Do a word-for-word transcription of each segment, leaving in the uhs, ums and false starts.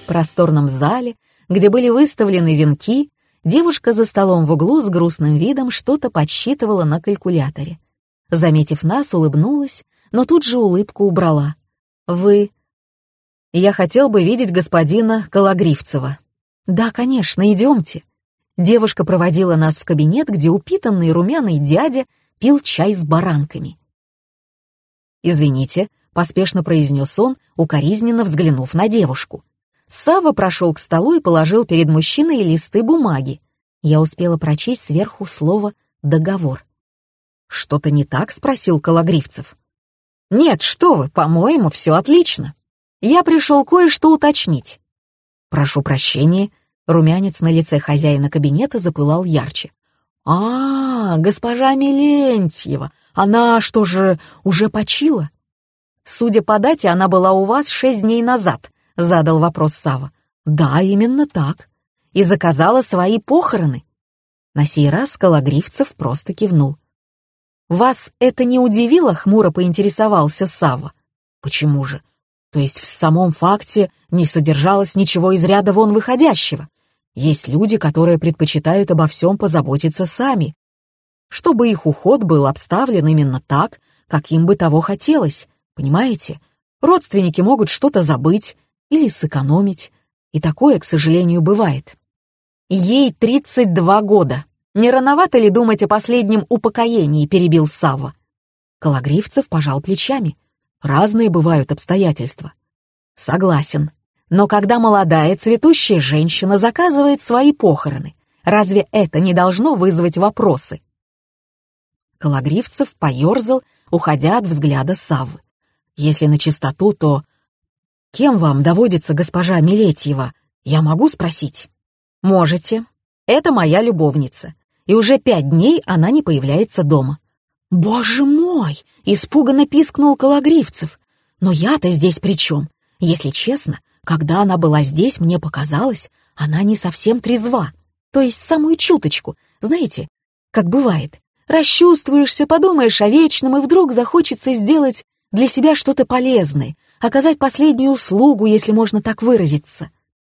просторном зале, где были выставлены венки, девушка за столом в углу с грустным видом что-то подсчитывала на калькуляторе. Заметив нас, улыбнулась, но тут же улыбку убрала. «Вы...» «Я хотел бы видеть господина Кологривцева». «Да, конечно, идемте». Девушка проводила нас в кабинет, где упитанный румяный дядя пил чай с баранками. «Извините», — поспешно произнес он, укоризненно взглянув на девушку. Савва прошел к столу и положил перед мужчиной листы бумаги. Я успела прочесть сверху слово «договор». «Что-то не так?» — спросил Кологривцев. «Нет, что вы, по-моему, все отлично. Я пришел кое-что уточнить». «Прошу прощения», — румянец на лице хозяина кабинета запылал ярче. «А, госпожа Мелентьева, она что же, уже почила?» «Судя по дате, она была у вас шесть дней назад», — задал вопрос Савва. «Да, именно так. И заказала свои похороны». На сей раз Кологривцев просто кивнул. «Вас это не удивило?» — хмуро поинтересовался Савва. «Почему же? То есть в самом факте не содержалось ничего из ряда вон выходящего. Есть люди, которые предпочитают обо всем позаботиться сами, чтобы их уход был обставлен именно так, как им бы того хотелось, понимаете? Родственники могут что-то забыть или сэкономить, и такое, к сожалению, бывает. Ей тридцать два года. Не рановато ли думать о последнем упокоении?» — перебил Савва. Кологривцев пожал плечами. Разные бывают обстоятельства. Согласен. Но когда молодая цветущая женщина заказывает свои похороны, разве это не должно вызвать вопросы? Кологривцев поерзал, уходя от взгляда Саввы. Если на чистоту, то... «Кем вам доводится госпожа Мелетьева? Я могу спросить?» «Можете. Это моя любовница. И уже пять дней она не появляется дома». «Боже мой!» — испуганно пискнул Кологривцев. «Но я-то здесь при чем? Если честно, когда она была здесь, мне показалось, она не совсем трезва. То есть самую чуточку. Знаете, как бывает, расчувствуешься, подумаешь о вечном, и вдруг захочется сделать для себя что-то полезное, оказать последнюю услугу, если можно так выразиться».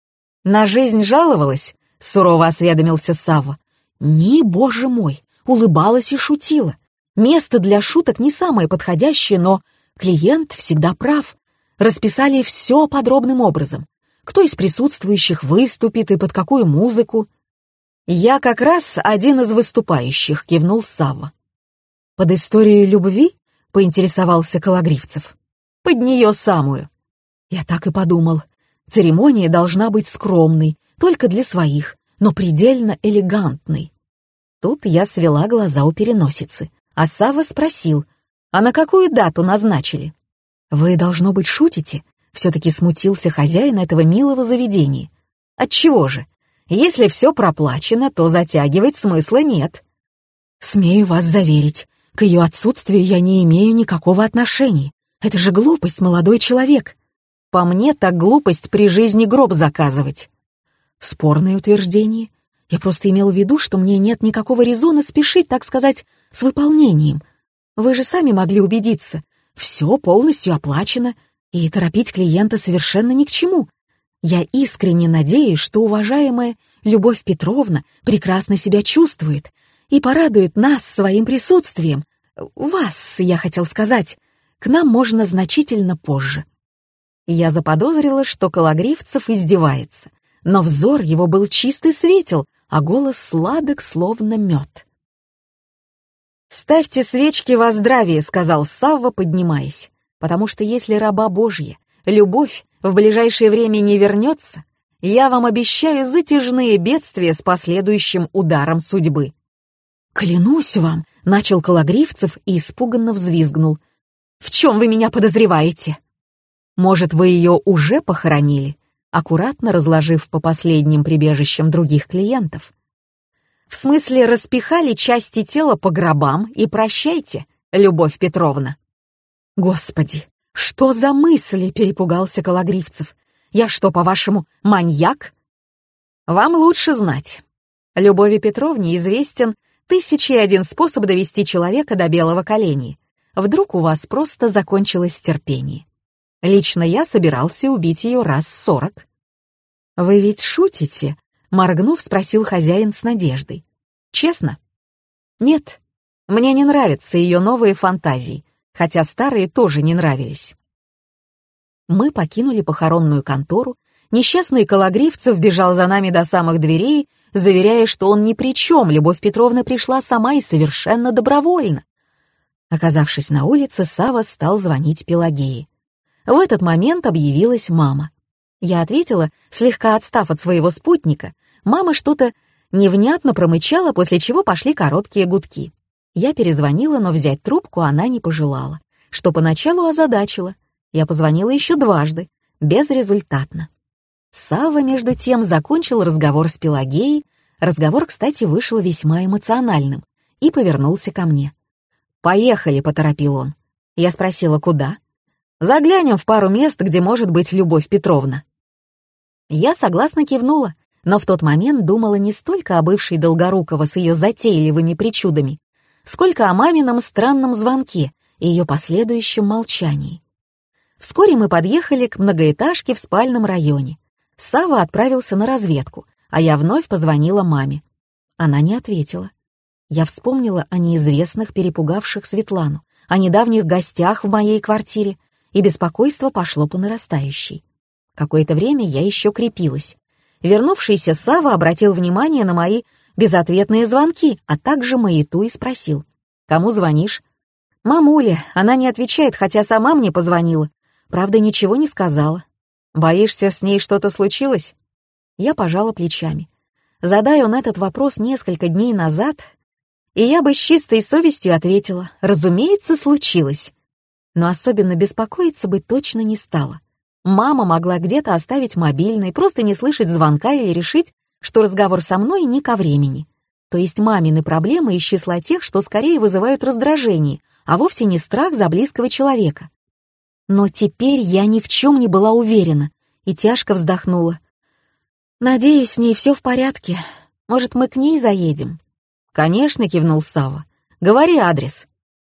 «На жизнь жаловалась?» — сурово осведомился Савва. «Не, боже мой!» — улыбалась и шутила. Место для шуток не самое подходящее, но клиент всегда прав. Расписали все подробным образом. Кто из присутствующих выступит и под какую музыку. «Я как раз один из выступающих», — кивнул Савва. «Под историю любви?» — поинтересовался Кологривцев. «Под нее самую». Я так и подумал. Церемония должна быть скромной, только для своих, но предельно элегантной. Тут я свела глаза у переносицы. А Савва спросил, а на какую дату назначили? «Вы, должно быть, шутите?» Все-таки смутился хозяин этого милого заведения. «Отчего же? Если все проплачено, то затягивать смысла нет». «Смею вас заверить, к ее отсутствию я не имею никакого отношения. Это же глупость, молодой человек. По мне, так глупость при жизни гроб заказывать». Спорное утверждение. Я просто имел в виду, что мне нет никакого резона спешить, так сказать, с выполнением. Вы же сами могли убедиться. Все полностью оплачено, и торопить клиента совершенно ни к чему. Я искренне надеюсь, что уважаемая Любовь Петровна прекрасно себя чувствует и порадует нас своим присутствием. Вас, я хотел сказать, к нам можно значительно позже. Я заподозрила, что Кологривцев издевается, но взор его был чист и светел, а голос сладок, словно мед. «Ставьте свечки во здравие», — сказал Савва, поднимаясь, «потому что если раба Божья, любовь, в ближайшее время не вернется, я вам обещаю затяжные бедствия с последующим ударом судьбы». «Клянусь вам», — начал Кологривцев и испуганно взвизгнул. «В чем вы меня подозреваете?» «Может, вы ее уже похоронили?» аккуратно разложив по последним прибежищам других клиентов. «В смысле, распихали части тела по гробам и прощайте, Любовь Петровна». «Господи, что за мысли?» — перепугался Кологривцев. «Я что, по-вашему, маньяк?» «Вам лучше знать. Любови Петровне известен тысяча и один способ довести человека до белого коленя. Вдруг у вас просто закончилось терпение. Лично я собирался убить ее раз сорок». «Вы ведь шутите?» — моргнув, спросил хозяин с надеждой. «Честно?» «Нет, мне не нравятся ее новые фантазии, хотя старые тоже не нравились». Мы покинули похоронную контору, несчастный Кологривцев бежал за нами до самых дверей, заверяя, что он ни при чем, Любовь Петровна пришла сама и совершенно добровольно. Оказавшись на улице, Сава стал звонить Пелагее. В этот момент объявилась мама. Я ответила, слегка отстав от своего спутника. Мама что-то невнятно промычала, после чего пошли короткие гудки. Я перезвонила, но взять трубку она не пожелала, что поначалу озадачило. Я позвонила еще дважды, безрезультатно. Савва, между тем, закончил разговор с Пелагеей. Разговор, кстати, вышел весьма эмоциональным и повернулся ко мне. «Поехали», — поторопил он. Я спросила, куда? «Заглянем в пару мест, где может быть Любовь Петровна». Я согласно кивнула, но в тот момент думала не столько о бывшей Долгорукова с ее затейливыми причудами, сколько о мамином странном звонке и ее последующем молчании. Вскоре мы подъехали к многоэтажке в спальном районе. Сава отправился на разведку, а я вновь позвонила маме. Она не ответила. Я вспомнила о неизвестных, перепугавших Светлану, о недавних гостях в моей квартире, и беспокойство пошло по нарастающей. Какое-то время я еще крепилась. Вернувшийся Сава обратил внимание на мои безответные звонки, а также маяту и спросил: «Кому звонишь?» «Мамуле, она не отвечает, хотя сама мне позвонила. Правда, ничего не сказала. Боишься, с ней что-то случилось?» Я пожала плечами. Задай он этот вопрос несколько дней назад, и я бы с чистой совестью ответила: разумеется, случилось. Но особенно беспокоиться бы точно не стала. Мама могла где-то оставить мобильный, просто не слышать звонка или решить, что разговор со мной не ко времени. То есть мамины проблемы из числа тех, что скорее вызывают раздражение, а вовсе не страх за близкого человека. Но теперь я ни в чем не была уверена и тяжко вздохнула. «Надеюсь, с ней все в порядке. Может, мы к ней заедем?» «Конечно», — кивнул Сава. «Говори адрес».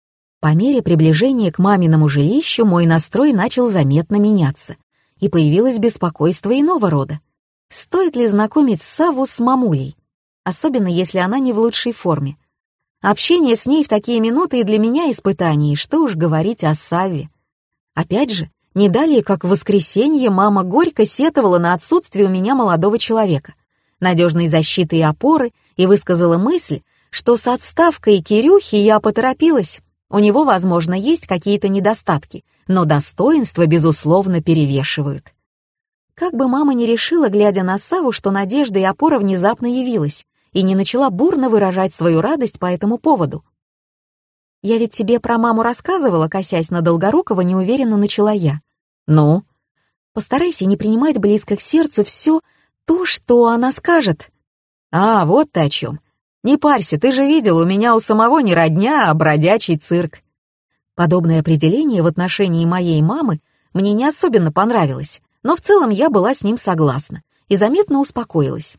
По мере приближения к маминому жилищу мой настрой начал заметно меняться, и появилось беспокойство иного рода. Стоит ли знакомить Савву с мамулей, особенно если она не в лучшей форме? Общение с ней в такие минуты и для меня испытание, что уж говорить о Савве. Опять же, не далее, как в воскресенье, мама горько сетовала на отсутствие у меня молодого человека, надежной защиты и опоры, и высказала мысль, что с отставкой Кирюхи я поторопилась. У него, возможно, есть какие-то недостатки, но достоинства, безусловно, перевешивают. Как бы мама ни решила, глядя на Савву, что надежда и опора внезапно явилась, и не начала бурно выражать свою радость по этому поводу. «Я ведь тебе про маму рассказывала», косясь на Долгорукова, неуверенно начала я. «Ну?» «Постарайся не принимать близко к сердцу все то, что она скажет». «А, вот ты о чем. Не парься, ты же видел, у меня у самого не родня, а бродячий цирк». Подобное определение в отношении моей мамы мне не особенно понравилось, но в целом я была с ним согласна и заметно успокоилась.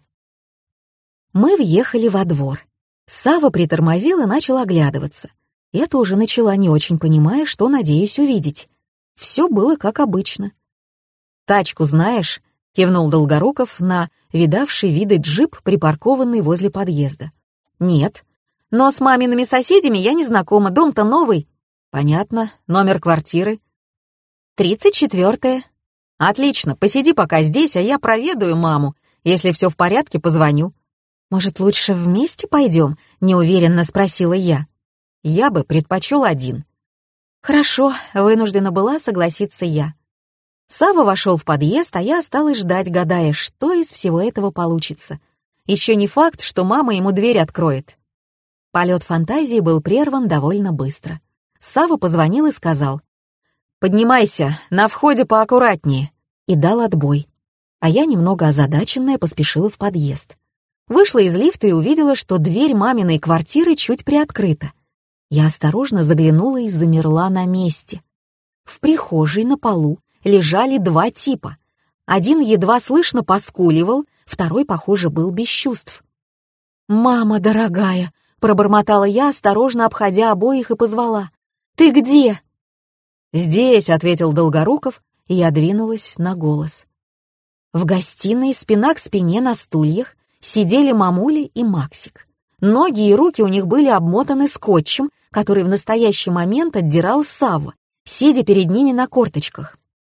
Мы въехали во двор. Савва притормозил и начал оглядываться. Я тоже начала, не очень понимая, что надеюсь увидеть. Все было как обычно. «Тачку знаешь?» — кивнул Долгоруков на видавший виды джип, припаркованный возле подъезда. «Нет. Но с мамиными соседями я не знакома, дом-то новый». «Понятно. Номер квартиры?» «Тридцать четвертая». «Отлично. Посиди пока здесь, а я проведаю маму. Если все в порядке, позвоню». «Может, лучше вместе пойдем?» — неуверенно спросила я. «Я бы предпочел один». «Хорошо», — вынуждена была согласиться я. Савва вошел в подъезд, а я осталась ждать, гадая, что из всего этого получится. Еще не факт, что мама ему дверь откроет. Полет фантазии был прерван довольно быстро. Савва позвонил и сказал: «Поднимайся, на входе поаккуратнее», и дал отбой. А я, немного озадаченная, поспешила в подъезд. Вышла из лифта и увидела, что дверь маминой квартиры чуть приоткрыта. Я осторожно заглянула и замерла на месте. В прихожей на полу лежали два типа. Один едва слышно поскуливал, второй, похоже, был без чувств. «Мама дорогая!» — пробормотала я, осторожно обходя обоих, и позвала: «Ты где?» «Здесь», — ответил Долгоруков, и я двинулась на голос. В гостиной спина к спине на стульях сидели мамуля и Максик. Ноги и руки у них были обмотаны скотчем, который в настоящий момент отдирал Савва, сидя перед ними на корточках.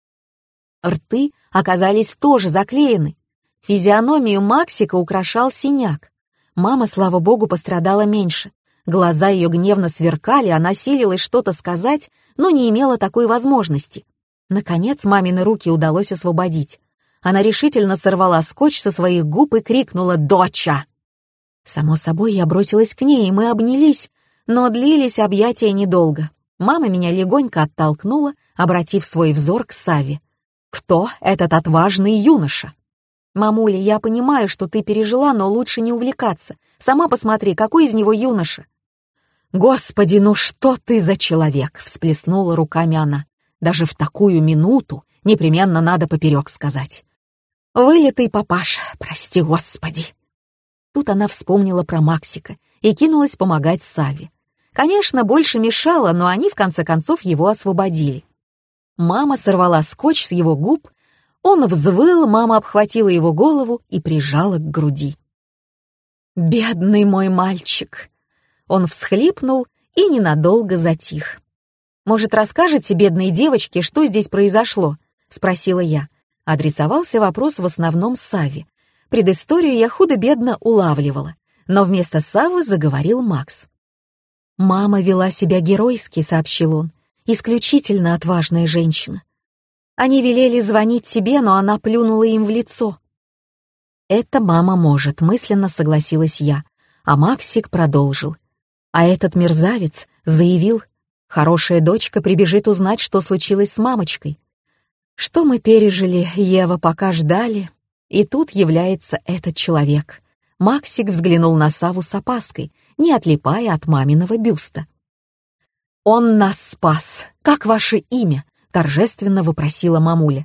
Рты оказались тоже заклеены. Физиономию Максика украшал синяк. Мама, слава богу, пострадала меньше. Глаза ее гневно сверкали, она силилась что-то сказать, но не имела такой возможности. Наконец мамины руки удалось освободить. Она решительно сорвала скотч со своих губ и крикнула «Доча!». Само собой, я бросилась к ней, и мы обнялись, но длились объятия недолго. Мама меня легонько оттолкнула, обратив свой взор к Савве. «Кто этот отважный юноша?» «Мамуля, я понимаю, что ты пережила, но лучше не увлекаться. Сама посмотри, какой из него юноша». «Господи, ну что ты за человек!» — всплеснула руками она. «Даже в такую минуту непременно надо поперек сказать. Вылитый папаш, прости господи». Тут она вспомнила про Максика и кинулась помогать Савве. Конечно, больше мешало, но они в конце концов его освободили. Мама сорвала скотч с его губ, он взвыл, мама обхватила его голову и прижала к груди. «Бедный мой мальчик!» Он всхлипнул и ненадолго затих. «Может, расскажете бедной девочке, что здесь произошло?» — спросила я. Адресовался вопрос в основном Савве. Предысторию я худо-бедно улавливала, но вместо Саввы заговорил Макс. «Мама вела себя геройски», — сообщил он. «Исключительно отважная женщина. Они велели звонить тебе, но она плюнула им в лицо». «Это мама может», — мысленно согласилась я, а Максик продолжил. А этот мерзавец заявил, хорошая дочка прибежит узнать, что случилось с мамочкой. Что мы пережили, Ева, пока ждали, и тут является этот человек. Максик взглянул на Савву с опаской, не отлипая от маминого бюста. «Он нас спас. Как ваше имя?» — торжественно вопросила мамуля.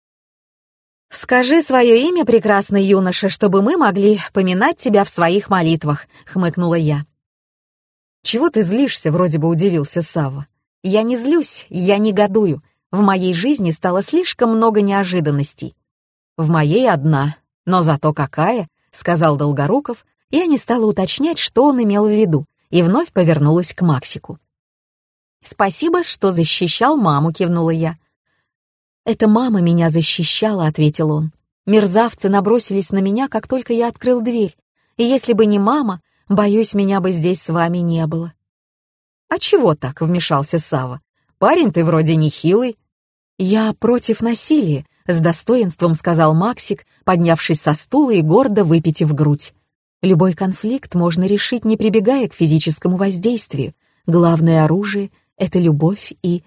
«Скажи свое имя, прекрасный юноша, чтобы мы могли поминать тебя в своих молитвах», — хмыкнула я. «Чего ты злишься?» — вроде бы удивился Савва. «Я не злюсь, я негодую. В моей жизни стало слишком много неожиданностей». «В моей одна, но зато какая», — сказал Долгоруков. Я не стала уточнять, что он имел в виду, и вновь повернулась к Максику. «Спасибо, что защищал маму», — кивнула я. «Это мама меня защищала», — ответил он. «Мерзавцы набросились на меня, как только я открыл дверь, и если бы не мама, боюсь, меня бы здесь с вами не было». «А чего так?» — вмешался Савва. «Парень ты вроде нехилый». «Я против насилия», — с достоинством сказал Максик, поднявшись со стула и гордо выпитив грудь. «Любой конфликт можно решить, не прибегая к физическому воздействию. Главное оружие — это любовь и...»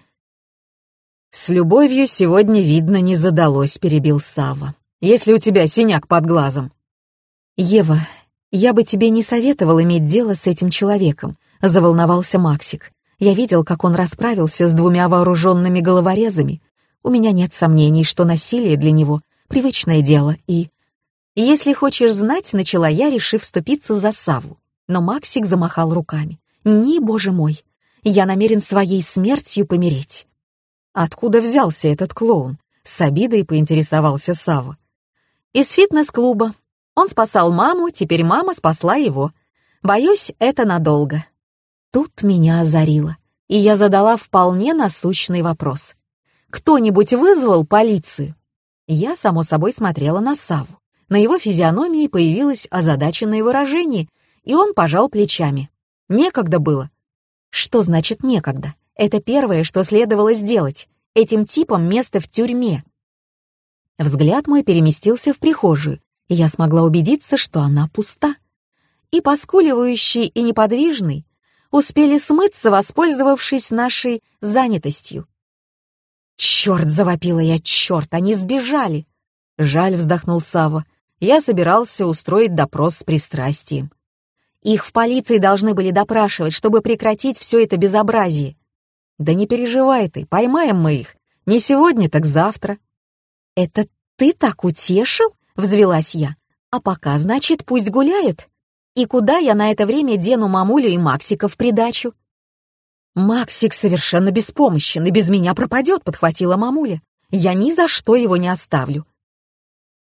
«С любовью сегодня, видно, не задалось», — перебил Савва. «Если у тебя синяк под глазом». «Ева, я бы тебе не советовал иметь дело с этим человеком», — заволновался Максик. «Я видел, как он расправился с двумя вооруженными головорезами. У меня нет сомнений, что насилие для него — привычное дело, и...» «Если хочешь знать», — начала я, решив вступиться за Савву. Но Максик замахал руками. «Не, боже мой, я намерен своей смертью помереть». «Откуда взялся этот клоун?» — с обидой поинтересовался Савва. «Из фитнес-клуба. Он спасал маму, теперь мама спасла его. Боюсь, это надолго». Тут меня озарило, и я задала вполне насущный вопрос. «Кто-нибудь вызвал полицию?» Я, само собой, смотрела на Савву. На его физиономии появилось озадаченное выражение, и он пожал плечами. «Некогда было». «Что значит некогда? Это первое, что следовало сделать. Этим типам место в тюрьме». Взгляд мой переместился в прихожую, и я смогла убедиться, что она пуста. И поскуливающий, и неподвижный успели смыться, воспользовавшись нашей занятостью. «Черт!» — завопила я, «черт! Они сбежали!» «Жаль», — вздохнул Савва. «Я собирался устроить допрос с пристрастием». «Их в полиции должны были допрашивать, чтобы прекратить все это безобразие». «Да не переживай ты, поймаем мы их. Не сегодня, так завтра». «Это ты так утешил?» — взвелась я. «А пока, значит, пусть гуляют. И куда я на это время дену мамулю и Максика в придачу?» «Максик совершенно беспомощен и без меня пропадет», — подхватила мамуля. «Я ни за что его не оставлю».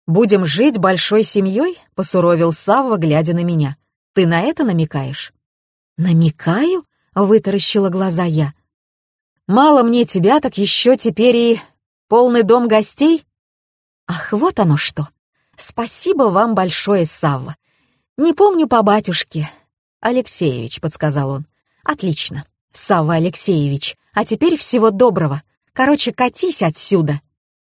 «Будем жить большой семьей?» — посуровил Савва, глядя на меня. «Ты на это намекаешь?» «Намекаю?» — вытаращила глаза я. «Мало мне тебя, так еще теперь и полный дом гостей?» «Ах, вот оно что! Спасибо вам большое, Савва. Не помню по батюшке». «Алексеевич», — подсказал он. «Отлично. Савва Алексеевич. А теперь всего доброго. Короче, катись отсюда».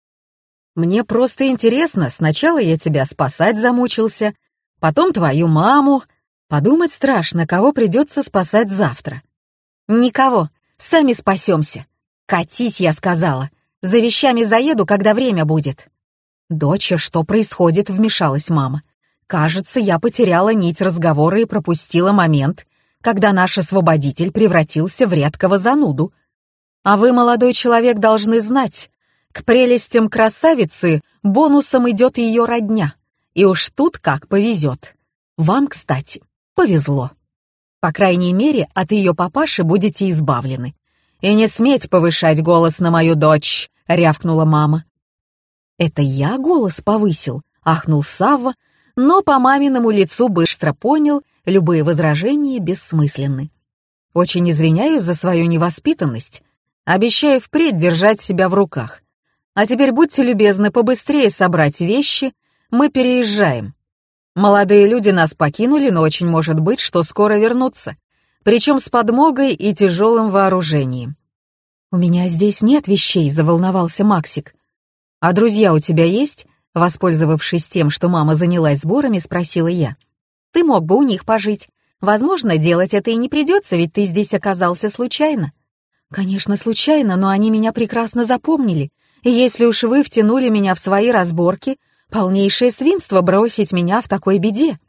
«Мне просто интересно. Сначала я тебя спасать замучился, потом твою маму. Подумать страшно, кого придется спасать завтра». «Никого. Сами спасемся. Катись, я сказала. За вещами заеду, когда время будет». «Доча, что происходит?» — вмешалась мама. «Кажется, я потеряла нить разговора и пропустила момент, когда наш освободитель превратился в редкого зануду. А вы, молодой человек, должны знать, к прелестям красавицы бонусом идет ее родня, и уж тут как повезет. Вам, кстати, повезло. По крайней мере, от ее папаши будете избавлены. И не сметь повышать голос на мою дочь», — рявкнула мама. «Это я голос повысил?» — ахнул Савва, но по маминому лицу быстро понял, любые возражения бессмысленны. «Очень извиняюсь за свою невоспитанность. Обещаю впредь держать себя в руках. А теперь будьте любезны побыстрее собрать вещи, мы переезжаем. Молодые люди нас покинули, но очень может быть, что скоро вернутся, причем с подмогой и тяжелым вооружением». «У меня здесь нет вещей», — заволновался Максик. «А друзья у тебя есть?» — воспользовавшись тем, что мама занялась сборами, спросила я. «Ты мог бы у них пожить. Возможно, делать это и не придется, ведь ты здесь оказался случайно». «Конечно, случайно, но они меня прекрасно запомнили. И если уж вы втянули меня в свои разборки, полнейшее свинство бросить меня в такой беде».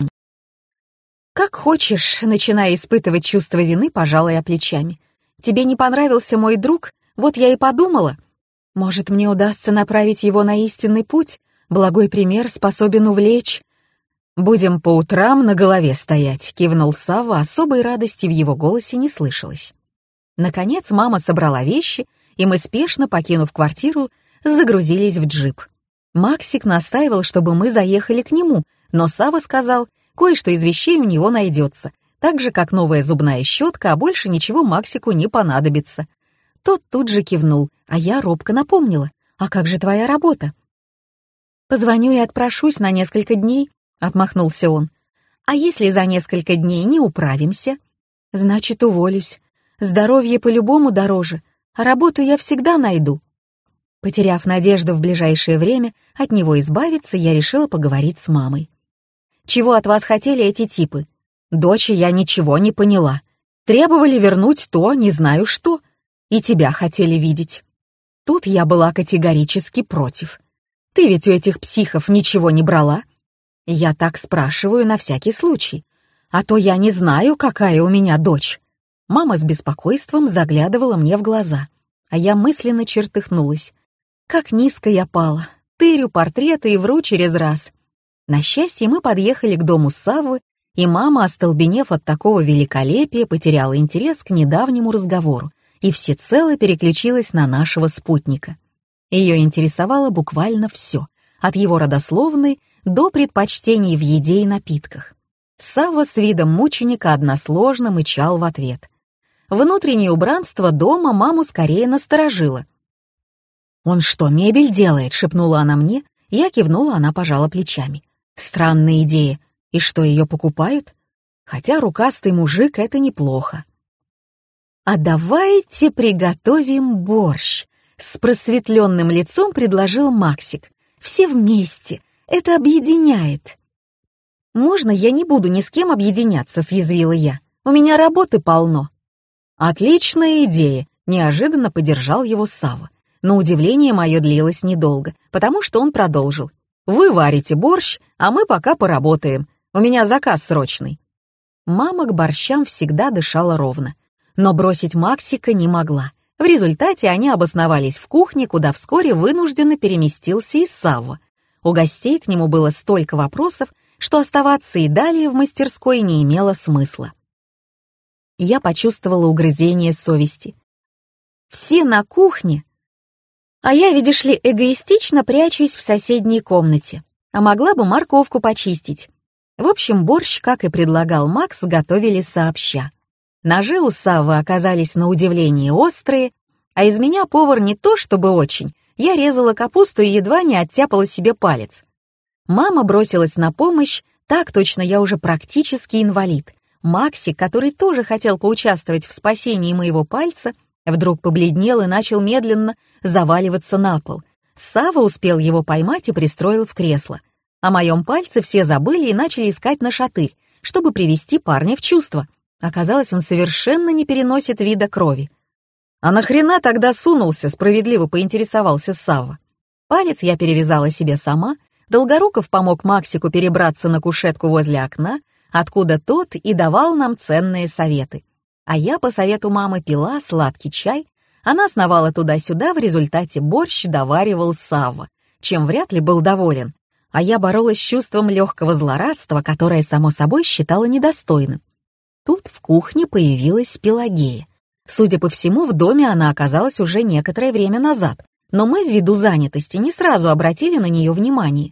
«Как хочешь», — начиная испытывать чувство вины, пожала я плечами. «Тебе не понравился мой друг? Вот я и подумала. Может, мне удастся направить его на истинный путь? Благой пример способен увлечь». «Будем по утрам на голове стоять», — кивнул Савва, особой радости в его голосе не слышалось. Наконец мама собрала вещи, и мы, спешно покинув квартиру, загрузились в джип. Максик настаивал, чтобы мы заехали к нему, но Савва сказал, кое-что из вещей у него найдется, так же, как новая зубная щетка, а больше ничего Максику не понадобится. Тот тут же кивнул, а я робко напомнила. «А как же твоя работа?» «Позвоню и отпрошусь на несколько дней», — отмахнулся он. «А если за несколько дней не управимся?» «Значит, уволюсь. Здоровье по-любому дороже, а работу я всегда найду». Потеряв надежду в ближайшее время от него избавиться, я решила поговорить с мамой. «Чего от вас хотели эти типы?» «Дочь, я ничего не поняла. Требовали вернуть то, не знаю что. И тебя хотели видеть». Тут я была категорически против. «Ты ведь у этих психов ничего не брала?» «Я так спрашиваю на всякий случай. А то я не знаю, какая у меня дочь». Мама с беспокойством заглядывала мне в глаза, а я мысленно чертыхнулась. Как низко я пала. Тырю портреты и вру через раз. На счастье, мы подъехали к дому Саввы, и мама, остолбенев от такого великолепия, потеряла интерес к недавнему разговору и всецело переключилась на нашего спутника. Ее интересовало буквально все, от его родословной до предпочтений в еде и напитках. Савва с видом мученика односложно мычал в ответ. Внутреннее убранство дома маму скорее насторожило. «Он что, мебель делает?» — шепнула она мне. Я кивнула, она пожала плечами. «Странная идея. И что, ее покупают? Хотя рукастый мужик — это неплохо». «А давайте приготовим борщ», — с просветленным лицом предложил Максик. «Все вместе. Это объединяет». «Можно я не буду ни с кем объединяться?» — съязвила я. «У меня работы полно». «Отличная идея», — неожиданно поддержал его Савва. Но удивление мое длилось недолго, потому что он продолжил. «Вы варите борщ, а мы пока поработаем. У меня заказ срочный». Мама к борщам всегда дышала ровно, но бросить Максика не могла. В результате они обосновались в кухне, куда вскоре вынужденно переместился и Савва. У гостей к нему было столько вопросов, что оставаться и далее в мастерской не имело смысла. Я почувствовала угрызение совести. Все на кухне, а я, видишь ли, эгоистично прячусь в соседней комнате. а могла бы морковку почистить. В общем, борщ, как и предлагал Макс, готовили сообща. Ножи у Саввы оказались на удивление острые, а из меня повар не то чтобы очень. Я резала капусту и едва не оттяпала себе палец. Мама бросилась на помощь, так точно я уже практически инвалид. Максик, который тоже хотел поучаствовать в спасении моего пальца, вдруг побледнел и начал медленно заваливаться на пол. Савва успел его поймать и пристроил в кресло. О моем пальце все забыли и начали искать на шатырь, чтобы привести парня в чувство. Оказалось, он совершенно не переносит вида крови. «А нахрена тогда сунулся?» — справедливо поинтересовался Савва. Палец я перевязала себе сама, Долгоруков помог Максику перебраться на кушетку возле окна, откуда тот и давал нам ценные советы. А я по совету мамы пила сладкий чай, она сновала туда-сюда, в результате борщ доваривал Савва, чем вряд ли был доволен, а я боролась с чувством легкого злорадства, которое, само собой, считала недостойным. Тут в кухне появилась Пелагея. Судя по всему, в доме она оказалась уже некоторое время назад, но мы, ввиду занятости, не сразу обратили на нее внимание.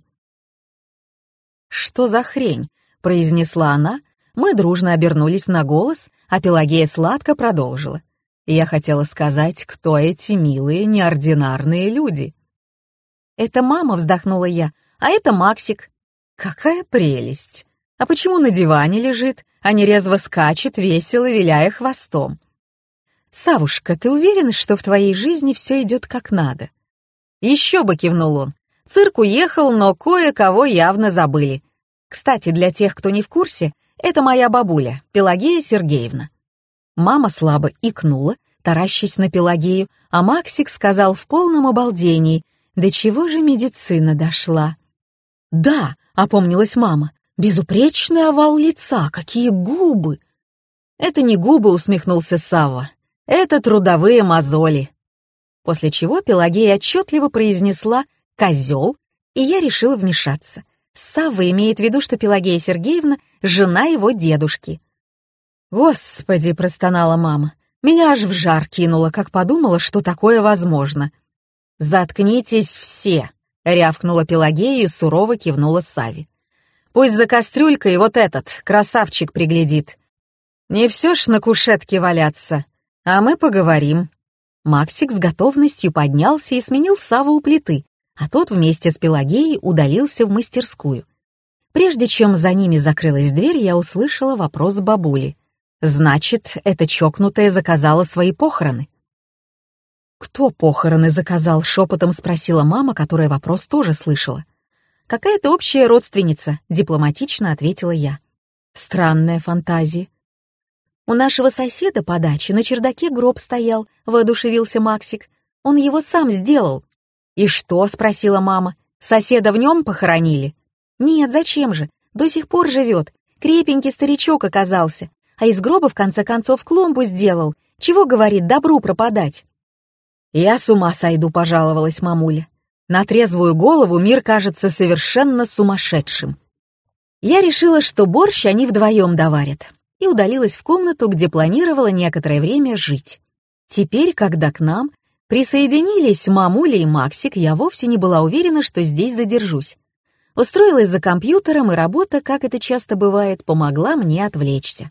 «Что за хрень?» — произнесла она. Мы дружно обернулись на голос, а Пелагея сладко продолжила. Я хотела сказать, кто эти милые, неординарные люди. «Это мама», — вздохнула я, — «а это Максик». «Какая прелесть! А почему на диване лежит, а не резво скачет, весело виляя хвостом?» «Савушка, ты уверена, что в твоей жизни все идет как надо?» «Еще бы», — кивнул он. «Цирк уехал, но кое-кого явно забыли. Кстати, для тех, кто не в курсе, это моя бабуля, Пелагея Сергеевна». Мама слабо икнула, таращась на Пелагею, а Максик сказал в полном обалдении: «До чего же медицина дошла?» «Да», — опомнилась мама, — «безупречный овал лица, какие губы!» «Это не губы», — усмехнулся Савва, — «это трудовые мозоли». После чего Пелагея отчетливо произнесла «козел», и я решила вмешаться. Савва имеет в виду, что Пелагея Сергеевна — жена его дедушки. «Господи!» — простонала мама. Меня аж в жар кинуло, как подумала, что такое возможно. «Заткнитесь все!» — рявкнула Пелагея и сурово кивнула Савве. «Пусть за кастрюлькой вот этот красавчик приглядит. Не все ж на кушетке валяться, а мы поговорим». Максик с готовностью поднялся и сменил Савву у плиты, а тот вместе с Пелагеей удалился в мастерскую. Прежде чем за ними закрылась дверь, я услышала вопрос бабули. «Значит, эта чокнутая заказала свои похороны?» «Кто похороны заказал?» — шепотом спросила мама, которая вопрос тоже слышала. «Какая-то общая родственница», — дипломатично ответила я. «Странная фантазия». «У нашего соседа по даче на чердаке гроб стоял», — воодушевился Максик. «Он его сам сделал». «И что?» — спросила мама. «Соседа в нем похоронили?» «Нет, зачем же? До сих пор живет. Крепенький старичок оказался. А из гроба в конце концов клумбу сделал. Чего, говорит, добру пропадать?» «Я с ума сойду», — пожаловалась мамуля. «На трезвую голову мир кажется совершенно сумасшедшим». Я решила, что борщ они вдвоем доварят, и удалилась в комнату, где планировала некоторое время жить. Теперь, когда к нам присоединились мамуля и Максик, я вовсе не была уверена, что здесь задержусь. Устроилась за компьютером, и работа, как это часто бывает, помогла мне отвлечься.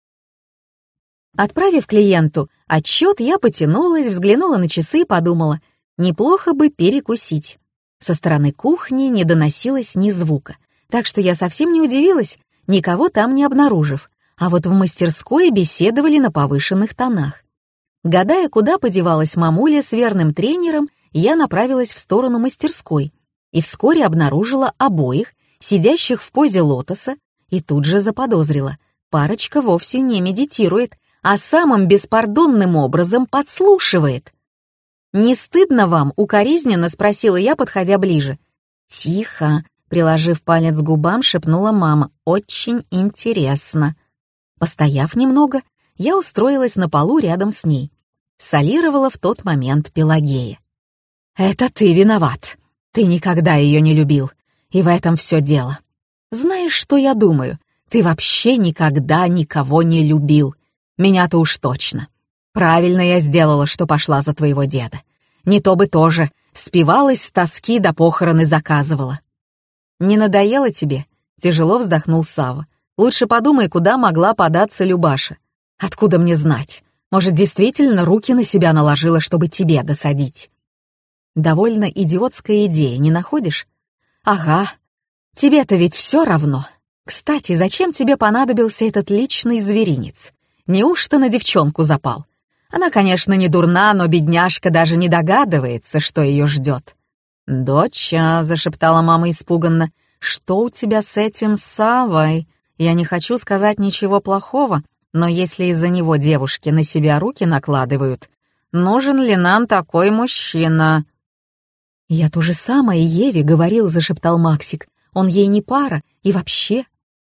Отправив клиенту отчет, я потянулась, взглянула на часы и подумала, неплохо бы перекусить. Со стороны кухни не доносилось ни звука, так что я совсем не удивилась, никого там не обнаружив, а вот в мастерской беседовали на повышенных тонах. Гадая, куда подевалась мамуля с верным тренером, я направилась в сторону мастерской и вскоре обнаружила обоих, сидящих в позе лотоса, и тут же заподозрила, парочка вовсе не медитирует, а самым беспардонным образом подслушивает. «Не стыдно вам?» — укоризненно спросила я, подходя ближе. «Тихо», — приложив палец к губам, шепнула мама. «Очень интересно». Постояв немного, я устроилась на полу рядом с ней. Солировала в тот момент Пелагея. «Это ты виноват. Ты никогда ее не любил. И в этом все дело. Знаешь, что я думаю? Ты вообще никогда никого не любил. Меня-то уж точно. Правильно я сделала, что пошла за твоего деда. Не то бы тоже спивалась с тоски до похороны заказывала». «Не надоело тебе?» — тяжело вздохнул Савва. «Лучше подумай, куда могла податься Любаша. Откуда мне знать? Может, действительно руки на себя наложила, чтобы тебе досадить?» «Довольно идиотская идея, не находишь?» «Ага. Тебе-то ведь все равно. Кстати, зачем тебе понадобился этот личный зверинец? Неужто на девчонку запал? Она, конечно, не дурна, но бедняжка даже не догадывается, что ее ждет». «Доча», — зашептала мама испуганно, — «что у тебя с этим Саввой? Я не хочу сказать ничего плохого, но если из-за него девушки на себя руки накладывают, нужен ли нам такой мужчина?» «Я то же самое Еве говорил», — зашептал Максик. «Он ей не пара, и вообще...»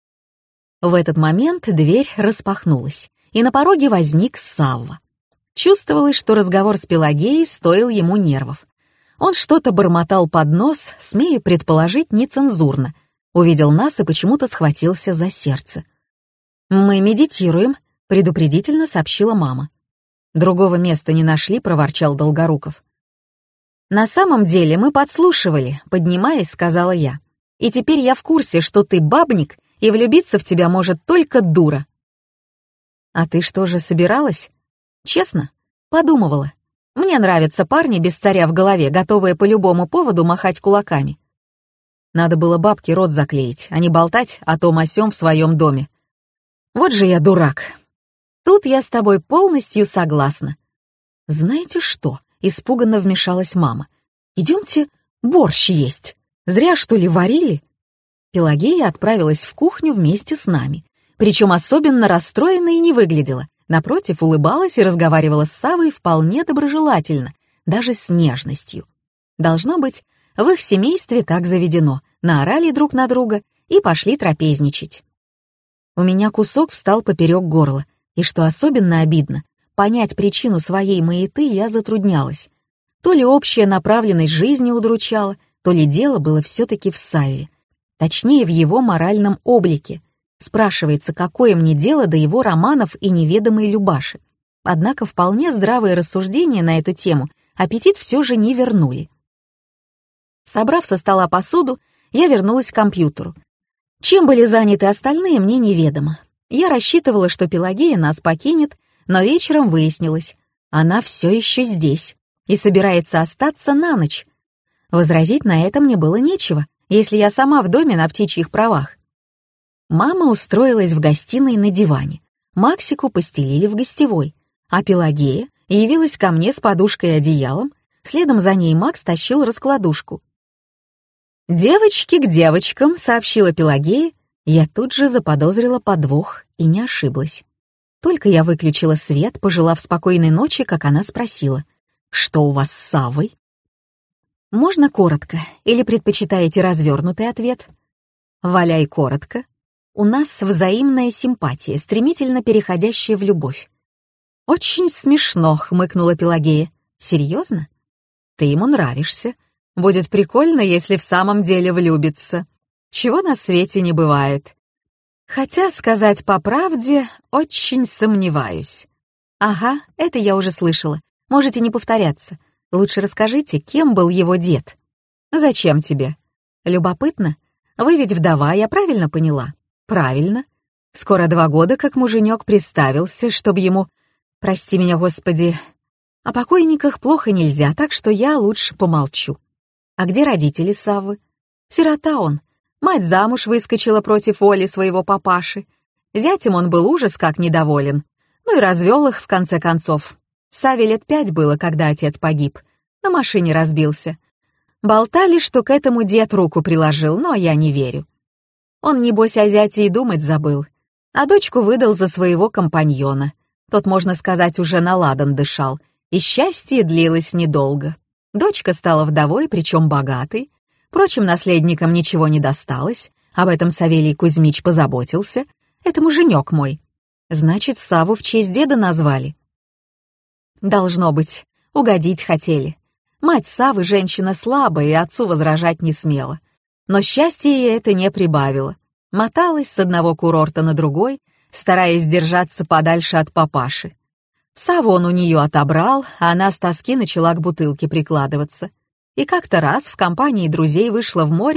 В этот момент дверь распахнулась, и на пороге возник Савва. Чувствовалось, что разговор с Пелагеей стоил ему нервов. Он что-то бормотал под нос, смея предположить нецензурно. Увидел нас и почему-то схватился за сердце. «Мы медитируем», — предупредительно сообщила мама. «Другого места не нашли», — проворчал Долгоруков. «На самом деле мы подслушивали», — поднимаясь, сказала я. «И теперь я в курсе, что ты бабник, и влюбиться в тебя может только дура». «А ты что же собиралась?» «Честно, подумывала. Мне нравятся парни без царя в голове, готовые по любому поводу махать кулаками. Надо было бабке рот заклеить, а не болтать о том о сём в своем доме. Вот же я дурак. Тут я с тобой полностью согласна». «Знаете что?» — испуганно вмешалась мама. «Идемте борщ есть. Зря, что ли, варили?» Пелагея отправилась в кухню вместе с нами, причем особенно расстроенной не выглядела. Напротив, улыбалась и разговаривала с Саввой вполне доброжелательно, даже с нежностью. Должно быть, в их семействе так заведено, наорали друг на друга и пошли трапезничать. У меня кусок встал поперек горла, и, что особенно обидно, понять причину своей маяты я затруднялась. То ли общая направленность жизни удручала, то ли дело было все-таки в Савве, точнее, в его моральном облике. Спрашивается, какое мне дело до его романов и неведомой Любаши. Однако вполне здравые рассуждения на эту тему аппетит все же не вернули. Собрав со стола посуду, я вернулась к компьютеру. Чем были заняты остальные, мне неведомо. Я рассчитывала, что Пелагея нас покинет, но вечером выяснилось, она все еще здесь и собирается остаться на ночь. Возразить на это мне было нечего, если я сама в доме на птичьих правах. Мама устроилась в гостиной на диване, Максику постелили в гостевой, а Пелагея явилась ко мне с подушкой и одеялом, следом за ней Макс тащил раскладушку. «Девочки к девочкам», — сообщила Пелагея. Я тут же заподозрила подвох и не ошиблась. Только я выключила свет, пожелав спокойной ночи, как она спросила: «Что у вас с Саввой?» «Можно коротко, или предпочитаете развернутый ответ?» «Валяй коротко. У нас взаимная симпатия, стремительно переходящая в любовь». «Очень смешно», — хмыкнула Пелагея. «Серьезно? Ты ему нравишься. Будет прикольно, если в самом деле влюбится. Чего на свете не бывает. Хотя, сказать по правде, очень сомневаюсь». «Ага, это я уже слышала. Можете не повторяться. Лучше расскажите, кем был его дед». «Зачем тебе?» «Любопытно. Вы ведь вдова, я правильно поняла?» «Правильно. Скоро два года, как муженек приставился, чтобы ему... Прости меня, Господи. О покойниках плохо нельзя, так что я лучше помолчу. А где родители Саввы? Сирота он. Мать замуж выскочила против воли своего папаши. Зятем он был ужас как недоволен. Ну и развел их, в конце концов. Савве лет пять было, когда отец погиб. На машине разбился. Болтали, что к этому дед руку приложил, но я не верю. Он, небось, о зяте и думать забыл. А дочку выдал за своего компаньона. Тот, можно сказать, уже на ладан дышал. И счастье длилось недолго. Дочка стала вдовой, причем богатой. Впрочем, наследникам ничего не досталось. Об этом Савелий Кузьмич позаботился. Это муженек мой. Значит, Савву в честь деда назвали. Должно быть, угодить хотели. Мать Саввы женщина слабая, и отцу возражать не смела. Но счастье ей это не прибавило. Моталась с одного курорта на другой, стараясь держаться подальше от папаши. Савву он у нее отобрал, а она с тоски начала к бутылке прикладываться. И как-то раз в компании друзей вышла в море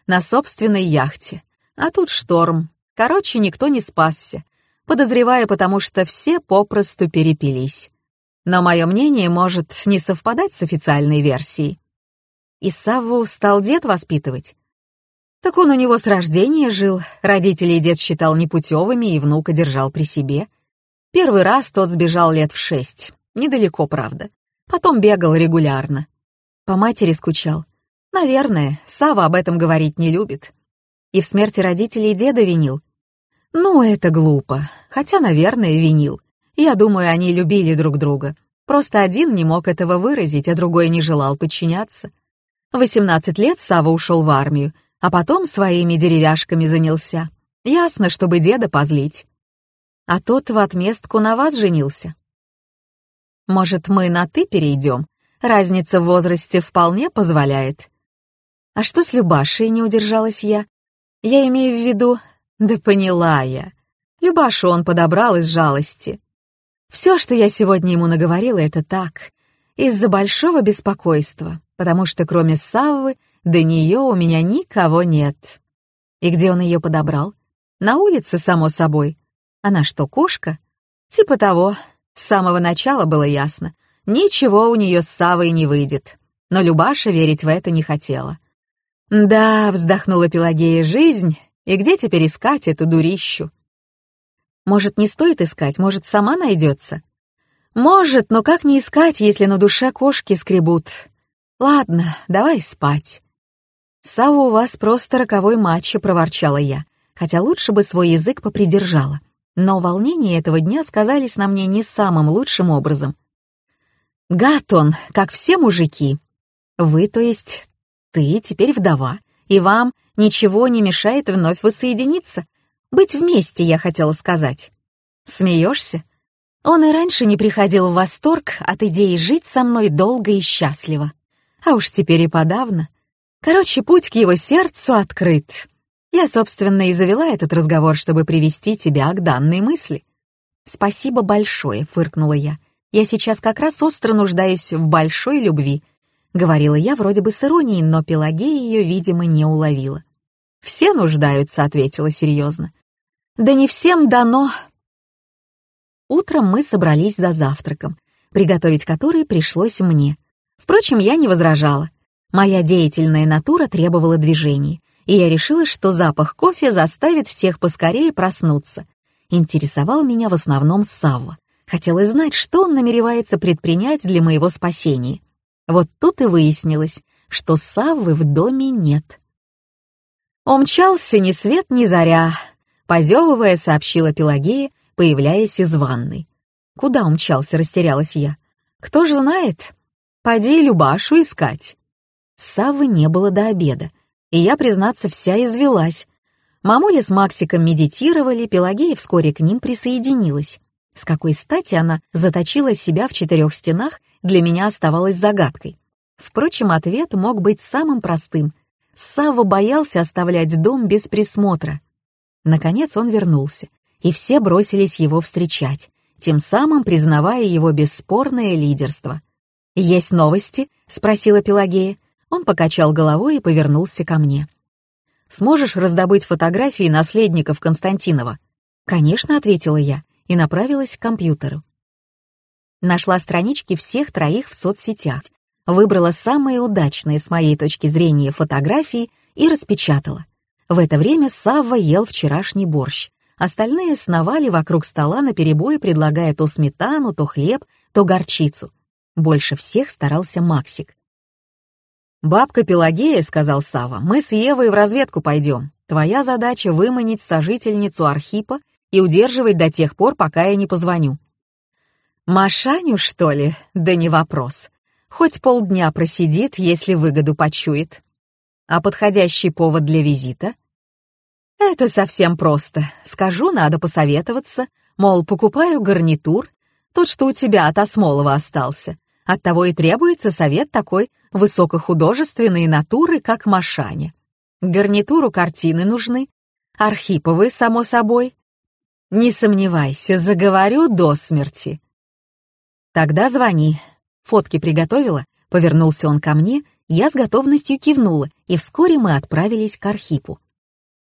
на собственной яхте. А тут шторм. Короче, никто не спасся. Подозреваю, потому что все попросту перепились. Но мое мнение может не совпадать с официальной версией. И Савву стал дед воспитывать? Так он у него с рождения жил. Родителей дед считал непутевыми и внука держал при себе. Первый раз тот сбежал лет в шесть. Недалеко, правда. Потом бегал регулярно. По матери скучал. Наверное, Савва об этом говорить не любит. И в смерти родителей деда винил. Ну, это глупо. Хотя, наверное, винил. Я думаю, они любили друг друга. Просто один не мог этого выразить, а другой не желал подчиняться. В восемнадцать лет Савва ушел в армию, а потом своими деревяшками занялся. Ясно, чтобы деда позлить. А тот в отместку на вас женился. Может, мы на «ты» перейдем? Разница в возрасте вполне позволяет. А что с Любашей, не удержалась я? Я имею в виду... Да поняла я. Любашу он подобрал из жалости. Все, что я сегодня ему наговорила, это так, из-за большого беспокойства, потому что кроме Саввы до нее у меня никого нет. И где он ее подобрал? На улице, само собой. Она что, кошка? Типа того. С самого начала было ясно. Ничего у нее с Саввой не выйдет. Но Любаша верить в это не хотела. Да, вздохнула Пелагея, жизнь, и где теперь искать эту дурищу? Может, не стоит искать, может, сама найдется? Может, но как не искать, если на душе кошки скребут? Ладно, давай спать. Савва у вас просто роковой мачо, проворчала я, хотя лучше бы свой язык попридержала. Но волнения этого дня сказались на мне не самым лучшим образом. Гад он, как все мужики. Вы, то есть, ты теперь вдова, и вам ничего не мешает вновь воссоединиться. Быть вместе, я хотела сказать. Смеешься? Он и раньше не приходил в восторг от идеи жить со мной долго и счастливо. А уж теперь и подавно. Короче, путь к его сердцу открыт. Я, собственно, и завела этот разговор, чтобы привести тебя к данной мысли. «Спасибо большое», — фыркнула я. «Я сейчас как раз остро нуждаюсь в большой любви», — говорила я вроде бы с иронией, но Пелагея ее, видимо, не уловила. «Все нуждаются», — ответила серьезно. «Да не всем дано». Утром мы собрались за завтраком, приготовить который пришлось мне. Впрочем, я не возражала. Моя деятельная натура требовала движений, и я решила, что запах кофе заставит всех поскорее проснуться. Интересовал меня в основном Савва. Хотелось знать, что он намеревается предпринять для моего спасения. Вот тут и выяснилось, что Саввы в доме нет. «Умчался ни свет ни заря», — позевывая, сообщила Пелагея, появляясь из ванной. «Куда умчался?» — растерялась я. «Кто ж знает? Поди Любашу искать». Саввы не было до обеда, и я, признаться, вся извелась. Мамуля с Максиком медитировали, Пелагея вскоре к ним присоединилась. С какой стати она заточила себя в четырех стенах, для меня оставалось загадкой. Впрочем, ответ мог быть самым простым. Савва боялся оставлять дом без присмотра. Наконец он вернулся, и все бросились его встречать, тем самым признавая его бесспорное лидерство. «Есть новости?» — спросила Пелагея. Он покачал головой и повернулся ко мне. «Сможешь раздобыть фотографии наследников Константинова?» «Конечно», — ответила я и направилась к компьютеру. Нашла странички всех троих в соцсетях, выбрала самые удачные с моей точки зрения фотографии и распечатала. В это время Савва ел вчерашний борщ. Остальные сновали вокруг стола наперебой, предлагая то сметану, то хлеб, то горчицу. Больше всех старался Максик. «Бабка Пелагея», — сказал Савва, — «мы с Евой в разведку пойдем. Твоя задача — выманить сожительницу Архипа и удерживать до тех пор, пока я не позвоню». «Машаню, что ли? Да не вопрос. Хоть полдня просидит, если выгоду почует. А подходящий повод для визита?» «Это совсем просто. Скажу, надо посоветоваться. Мол, покупаю гарнитур, тот, что у тебя от Осмолова остался. Оттого и требуется совет такой высокохудожественной натуры, как Машаня. Гарнитуру картины нужны. Архиповы, само собой. Не сомневайся, заговорю до смерти». «Тогда звони. Фотки приготовила?» Повернулся он ко мне, я с готовностью кивнула, и вскоре мы отправились к Архипу.